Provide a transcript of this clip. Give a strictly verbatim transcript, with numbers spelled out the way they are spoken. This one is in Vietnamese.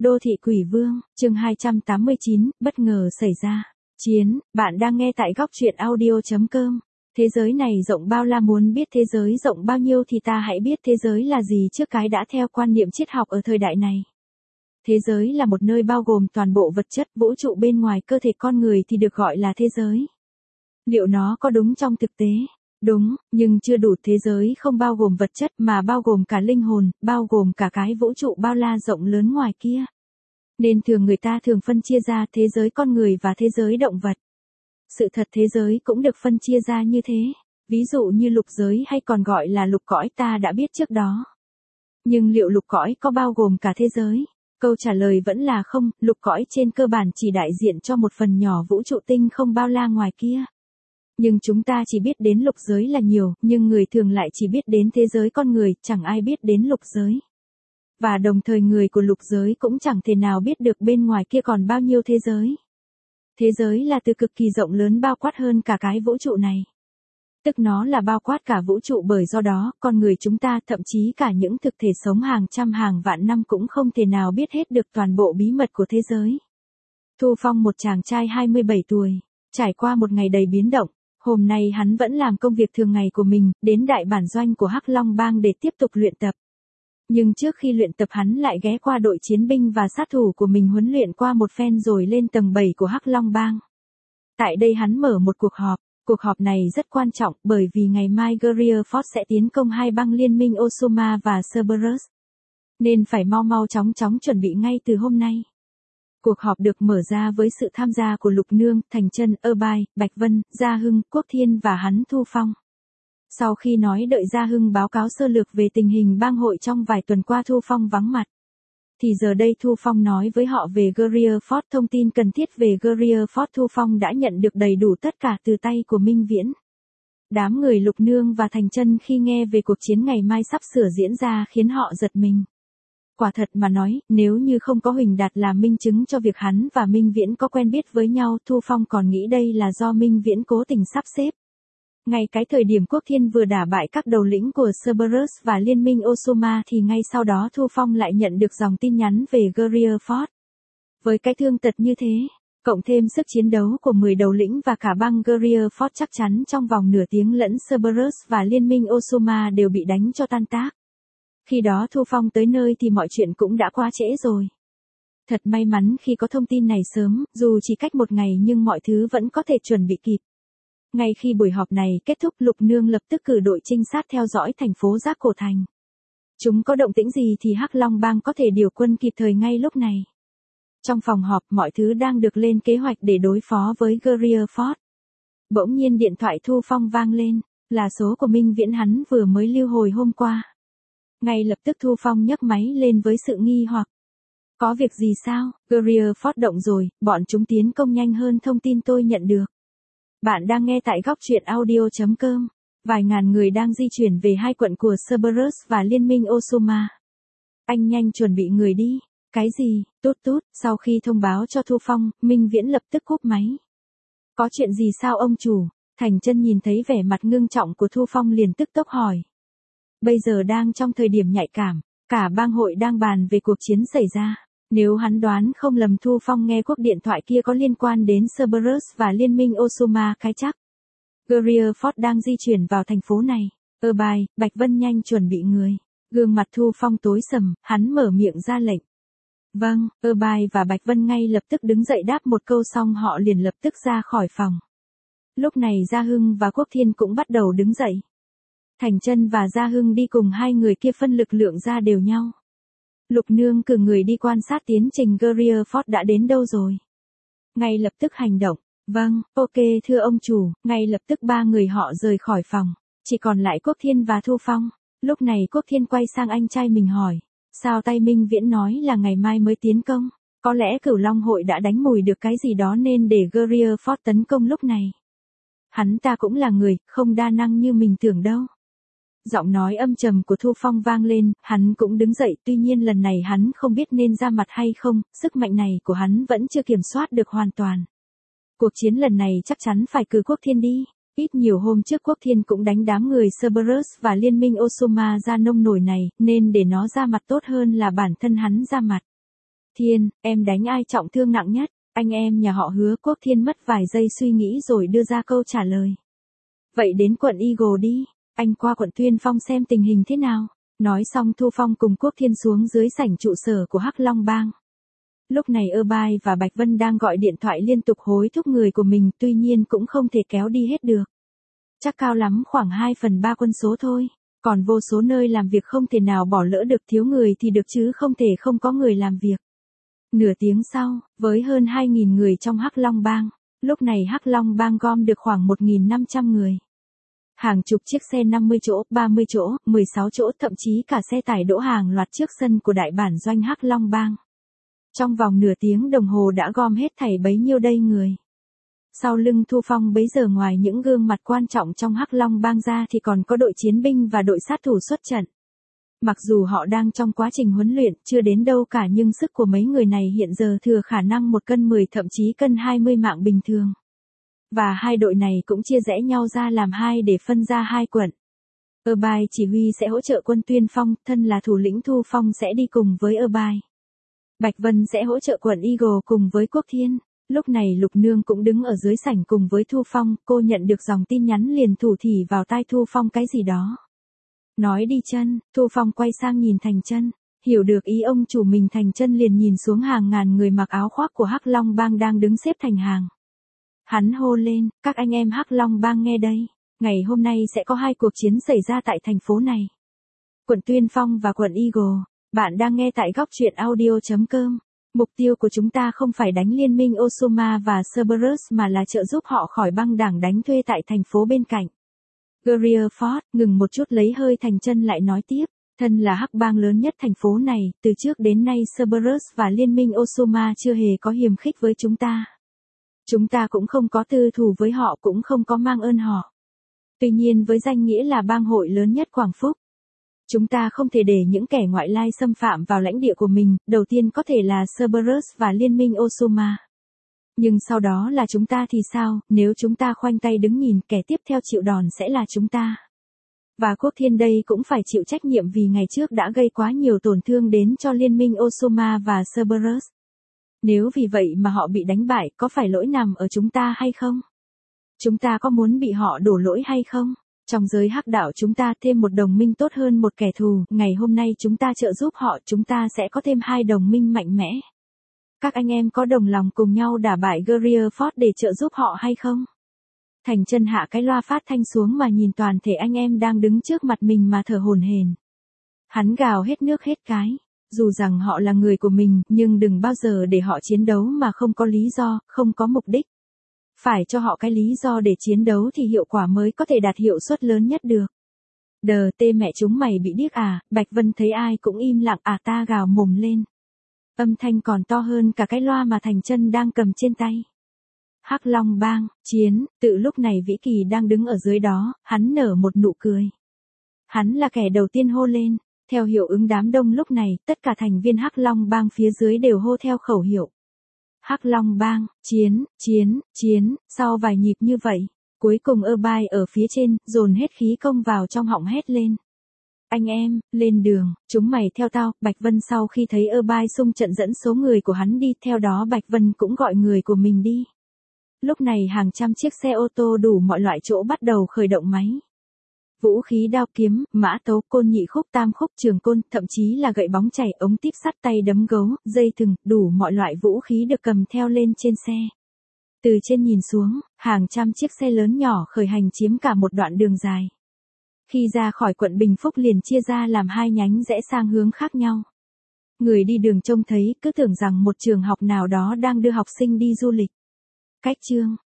Đô thị quỷ vương, chương hai trăm tám mươi chín, bất ngờ xảy ra. Chiến, bạn đang nghe tại góc truyện audio chấm com. Thế giới này rộng bao la, muốn biết thế giới rộng bao nhiêu thì ta hãy biết thế giới là gì trước cái đã. Theo quan niệm triết học ở thời đại này, thế giới là một nơi bao gồm toàn bộ vật chất, vũ trụ bên ngoài cơ thể con người thì được gọi là thế giới. Liệu nó có đúng trong thực tế? Đúng, nhưng chưa đủ. Thế giới không bao gồm vật chất mà bao gồm cả linh hồn, bao gồm cả cái vũ trụ bao la rộng lớn ngoài kia. Nên thường người ta thường phân chia ra thế giới con người và thế giới động vật. Sự thật thế giới cũng được phân chia ra như thế. Ví dụ như lục giới hay còn gọi là lục cõi ta đã biết trước đó. Nhưng liệu lục cõi có bao gồm cả thế giới? Câu trả lời vẫn là không. Lục cõi trên cơ bản chỉ đại diện cho một phần nhỏ vũ trụ tinh không bao la ngoài kia. Nhưng chúng ta chỉ biết đến lục giới là nhiều, nhưng người thường lại chỉ biết đến thế giới con người, chẳng ai biết đến lục giới. Và đồng thời người của lục giới cũng chẳng thể nào biết được bên ngoài kia còn bao nhiêu thế giới. Thế giới là từ cực kỳ rộng lớn bao quát hơn cả cái vũ trụ này. Tức nó là bao quát cả vũ trụ, bởi do đó, con người chúng ta, thậm chí cả những thực thể sống hàng trăm hàng vạn năm cũng không thể nào biết hết được toàn bộ bí mật của thế giới. Thu Phong, một chàng trai hai mươi bảy tuổi, trải qua một ngày đầy biến động. Hôm nay hắn vẫn làm công việc thường ngày của mình, đến đại bản doanh của Hắc Long Bang để tiếp tục luyện tập. Nhưng trước khi luyện tập hắn lại ghé qua đội chiến binh và sát thủ của mình huấn luyện qua một phen rồi lên tầng bảy của Hắc Long Bang. Tại đây hắn mở một cuộc họp. Cuộc họp này rất quan trọng bởi vì ngày mai Guerrilla Force sẽ tiến công hai bang liên minh Osoma và Cerberus. Nên phải mau mau chóng chóng chuẩn bị ngay từ hôm nay. Cuộc họp được mở ra với sự tham gia của Lục Nương, Thành Chân, Ơ Bai, Bạch Vân, Gia Hưng, Quốc Thiên và hắn Thu Phong. Sau khi nói đợi Gia Hưng báo cáo sơ lược về tình hình bang hội trong vài tuần qua Thu Phong vắng mặt, thì giờ đây Thu Phong nói với họ về Guerrilla Force. Thông tin cần thiết về Guerrilla Force Thu Phong đã nhận được đầy đủ tất cả từ tay của Minh Viễn. Đám người Lục Nương và Thành Chân khi nghe về cuộc chiến ngày mai sắp sửa diễn ra khiến họ giật mình. Quả thật mà nói, nếu như không có Huỳnh Đạt làm minh chứng cho việc hắn và Minh Viễn có quen biết với nhau, Thu Phong còn nghĩ đây là do Minh Viễn cố tình sắp xếp. Ngay cái thời điểm Quốc Thiên vừa đả bại các đầu lĩnh của Cerberus và liên minh Osoma thì ngay sau đó Thu Phong lại nhận được dòng tin nhắn về Guerrilla Force. Với cái thương tật như thế, cộng thêm sức chiến đấu của mười đầu lĩnh và cả bang Guerrilla Force, chắc chắn trong vòng nửa tiếng lẫn Cerberus và liên minh Osoma đều bị đánh cho tan tác. Khi đó Thu Phong tới nơi thì mọi chuyện cũng đã quá trễ rồi. Thật may mắn khi có thông tin này sớm, dù chỉ cách một ngày nhưng mọi thứ vẫn có thể chuẩn bị kịp. Ngay khi buổi họp này kết thúc, Lục Nương lập tức cử đội trinh sát theo dõi thành phố Giác Cổ Thành. Chúng có động tĩnh gì thì Hắc Long Bang có thể điều quân kịp thời ngay lúc này. Trong phòng họp mọi thứ đang được lên kế hoạch để đối phó với Guerrilla Force. Bỗng nhiên điện thoại Thu Phong vang lên, là số của Minh Viễn hắn vừa mới lưu hồi hôm qua. Ngay lập tức Thu Phong nhấc máy lên với sự nghi hoặc. Có việc gì sao? Guerrilla Force động rồi, bọn chúng tiến công nhanh hơn thông tin tôi nhận được. Bạn đang nghe tại góc truyện audio chấm com. Vài ngàn người đang di chuyển về hai quận của Cerberus và liên minh Osoma. Anh nhanh chuẩn bị người đi. Cái gì? Tút tút. Sau khi thông báo cho Thu Phong, Minh Viễn lập tức cúp máy. Có chuyện gì sao ông chủ? Thành Chân nhìn thấy vẻ mặt ngưng trọng của Thu Phong liền tức tốc hỏi. Bây giờ đang trong thời điểm nhạy cảm, cả bang hội đang bàn về cuộc chiến xảy ra. Nếu hắn đoán không lầm, Thu Phong nghe cuộc điện thoại kia có liên quan đến Cerberus và liên minh Osoma cái chắc. Guerrilla Force đang di chuyển vào thành phố này. Ơ Bai, Bạch Vân nhanh chuẩn bị người. Gương mặt Thu Phong tối sầm, hắn mở miệng ra lệnh. Vâng, Ơ Bai và Bạch Vân ngay lập tức đứng dậy đáp một câu xong họ liền lập tức ra khỏi phòng. Lúc này Gia Hưng và Quốc Thiên cũng bắt đầu đứng dậy. Thành Chân và Gia Hưng đi cùng hai người kia phân lực lượng ra đều nhau. Lục Nương cử người đi quan sát tiến trình Guerrilla Force đã đến đâu rồi. Ngay lập tức hành động. Vâng, ok thưa ông chủ. Ngay lập tức ba người họ rời khỏi phòng. Chỉ còn lại Quốc Thiên và Thu Phong. Lúc này Quốc Thiên quay sang anh trai mình hỏi. Sao tay Minh Viễn nói là ngày mai mới tiến công? Có lẽ Cửu Long hội đã đánh mùi được cái gì đó nên để Guerrilla Force tấn công lúc này. Hắn ta cũng là người, không đa năng như mình tưởng đâu. Giọng nói âm trầm của Thu Phong vang lên, hắn cũng đứng dậy, tuy nhiên lần này hắn không biết nên ra mặt hay không, sức mạnh này của hắn vẫn chưa kiểm soát được hoàn toàn. Cuộc chiến lần này chắc chắn phải cử Quốc Thiên đi. Ít nhiều hôm trước Quốc Thiên cũng đánh đám người Cerberus và liên minh Osoma ra nông nổi này, nên để nó ra mặt tốt hơn là bản thân hắn ra mặt. Thiên, em đánh ai trọng thương nặng nhất? Anh em nhà họ Hứa. Quốc Thiên mất vài giây suy nghĩ rồi đưa ra câu trả lời. Vậy đến quận Eagle đi, anh qua quận Tuyên Phong xem tình hình thế nào. Nói xong Thu Phong cùng Quốc Thiên xuống dưới sảnh trụ sở của Hắc Long Bang. Lúc này Bai và Bạch Vân đang gọi điện thoại liên tục hối thúc người của mình, tuy nhiên cũng không thể kéo đi hết được. Chắc cao lắm khoảng hai phần ba quân số thôi, còn vô số nơi làm việc không thể nào bỏ lỡ được, thiếu người thì được chứ không thể không có người làm việc. Nửa tiếng sau, với hơn hai nghìn người trong Hắc Long Bang, lúc này Hắc Long Bang gom được khoảng một nghìn năm trăm người. Hàng chục chiếc xe năm mươi chỗ, ba mươi chỗ, mười sáu chỗ, thậm chí cả xe tải đỗ hàng loạt trước sân của đại bản doanh Hắc Long Bang. Trong vòng nửa tiếng đồng hồ đã gom hết thảy bấy nhiêu đây người. Sau lưng Thu Phong bấy giờ ngoài những gương mặt quan trọng trong Hắc Long Bang ra thì còn có đội chiến binh và đội sát thủ xuất trận. Mặc dù họ đang trong quá trình huấn luyện chưa đến đâu cả, nhưng sức của mấy người này hiện giờ thừa khả năng một cân mười thậm chí cân hai mươi mạng bình thường. Và hai đội này cũng chia rẽ nhau ra làm hai để phân ra hai quận. Bai chỉ huy sẽ hỗ trợ quân Tuyên Phong, thân là thủ lĩnh Thu Phong sẽ đi cùng với Bai. Bạch Vân sẽ hỗ trợ quận Eagle cùng với Quốc Thiên. Lúc này Lục Nương cũng đứng ở dưới sảnh cùng với Thu Phong, cô nhận được dòng tin nhắn liền thủ thỉ vào tai Thu Phong cái gì đó. Nói đi Chân. Thu Phong quay sang nhìn Thành Chân, hiểu được ý ông chủ mình. Thành Chân liền nhìn xuống hàng ngàn người mặc áo khoác của Hắc Long Bang đang đứng xếp thành hàng. Hắn hô lên, các anh em Hắc Long Bang nghe đây, ngày hôm nay sẽ có hai cuộc chiến xảy ra tại thành phố này. Quận Tuyên Phong và quận Eagle. Bạn đang nghe tại góc truyện audio chấm com. Mục tiêu của chúng ta không phải đánh liên minh Osoma và Cerberus mà là trợ giúp họ khỏi băng đảng đánh thuê tại thành phố bên cạnh. Guerrilla Ford ngừng một chút lấy hơi. Thành Chân lại nói tiếp, thân là hắc bang lớn nhất thành phố này, từ trước đến nay Cerberus và liên minh Osoma chưa hề có hiềm khích với chúng ta. Chúng ta cũng không có tư thù với họ, cũng không có mang ơn họ. Tuy nhiên với danh nghĩa là bang hội lớn nhất Quảng Phúc, chúng ta không thể để những kẻ ngoại lai xâm phạm vào lãnh địa của mình, đầu tiên có thể là Cerberus và liên minh Osoma. Nhưng sau đó là chúng ta thì sao, nếu chúng ta khoanh tay đứng nhìn, kẻ tiếp theo chịu đòn sẽ là chúng ta. Và Quốc Thiên đây cũng phải chịu trách nhiệm vì ngày trước đã gây quá nhiều tổn thương đến cho liên minh Osoma và Cerberus. Nếu vì vậy mà họ bị đánh bại, có phải lỗi nằm ở chúng ta hay không? Chúng ta có muốn bị họ đổ lỗi hay không? Trong giới hắc đạo chúng ta thêm một đồng minh tốt hơn một kẻ thù, ngày hôm nay chúng ta trợ giúp họ, chúng ta sẽ có thêm hai đồng minh mạnh mẽ. Các anh em có đồng lòng cùng nhau đả bại Guerrilla Ford để trợ giúp họ hay không? Thành Chân hạ cái loa phát thanh xuống mà nhìn toàn thể anh em đang đứng trước mặt mình mà thở hổn hển. Hắn gào hết nước hết cái, dù rằng họ là người của mình, nhưng đừng bao giờ để họ chiến đấu mà không có lý do, không có mục đích. Phải cho họ cái lý do để chiến đấu thì hiệu quả mới có thể đạt hiệu suất lớn nhất được. Đờ tê mẹ chúng mày bị điếc à? Bạch Vân thấy ai cũng im lặng à, ta gào mồm lên. Âm thanh còn to hơn cả cái loa mà Thành Chân đang cầm trên tay. Hắc Long Bang, chiến, tự lúc này Vĩ Kỳ đang đứng ở dưới đó, hắn nở một nụ cười. Hắn là kẻ đầu tiên hô lên, theo hiệu ứng đám đông lúc này, tất cả thành viên Hắc Long Bang phía dưới đều hô theo khẩu hiệu. Hắc Long Bang, chiến, chiến, chiến, sau vài nhịp như vậy, cuối cùng Bai ở phía trên, dồn hết khí công vào trong họng hét lên. Anh em, lên đường, chúng mày theo tao. Bạch Vân sau khi thấy Bai xung trận dẫn số người của hắn đi, theo đó Bạch Vân cũng gọi người của mình đi. Lúc này hàng trăm chiếc xe ô tô đủ mọi loại chỗ bắt đầu khởi động máy. Vũ khí đao kiếm, mã tấu, côn nhị khúc, tam khúc, trường côn, thậm chí là gậy bóng chảy, ống tiếp sắt, tay đấm gấu, dây thừng, đủ mọi loại vũ khí được cầm theo lên trên xe. Từ trên nhìn xuống, hàng trăm chiếc xe lớn nhỏ khởi hành chiếm cả một đoạn đường dài. Khi ra khỏi quận Bình Phúc liền chia ra làm hai nhánh rẽ sang hướng khác nhau. Người đi đường trông thấy cứ tưởng rằng một trường học nào đó đang đưa học sinh đi du lịch. Cách chương,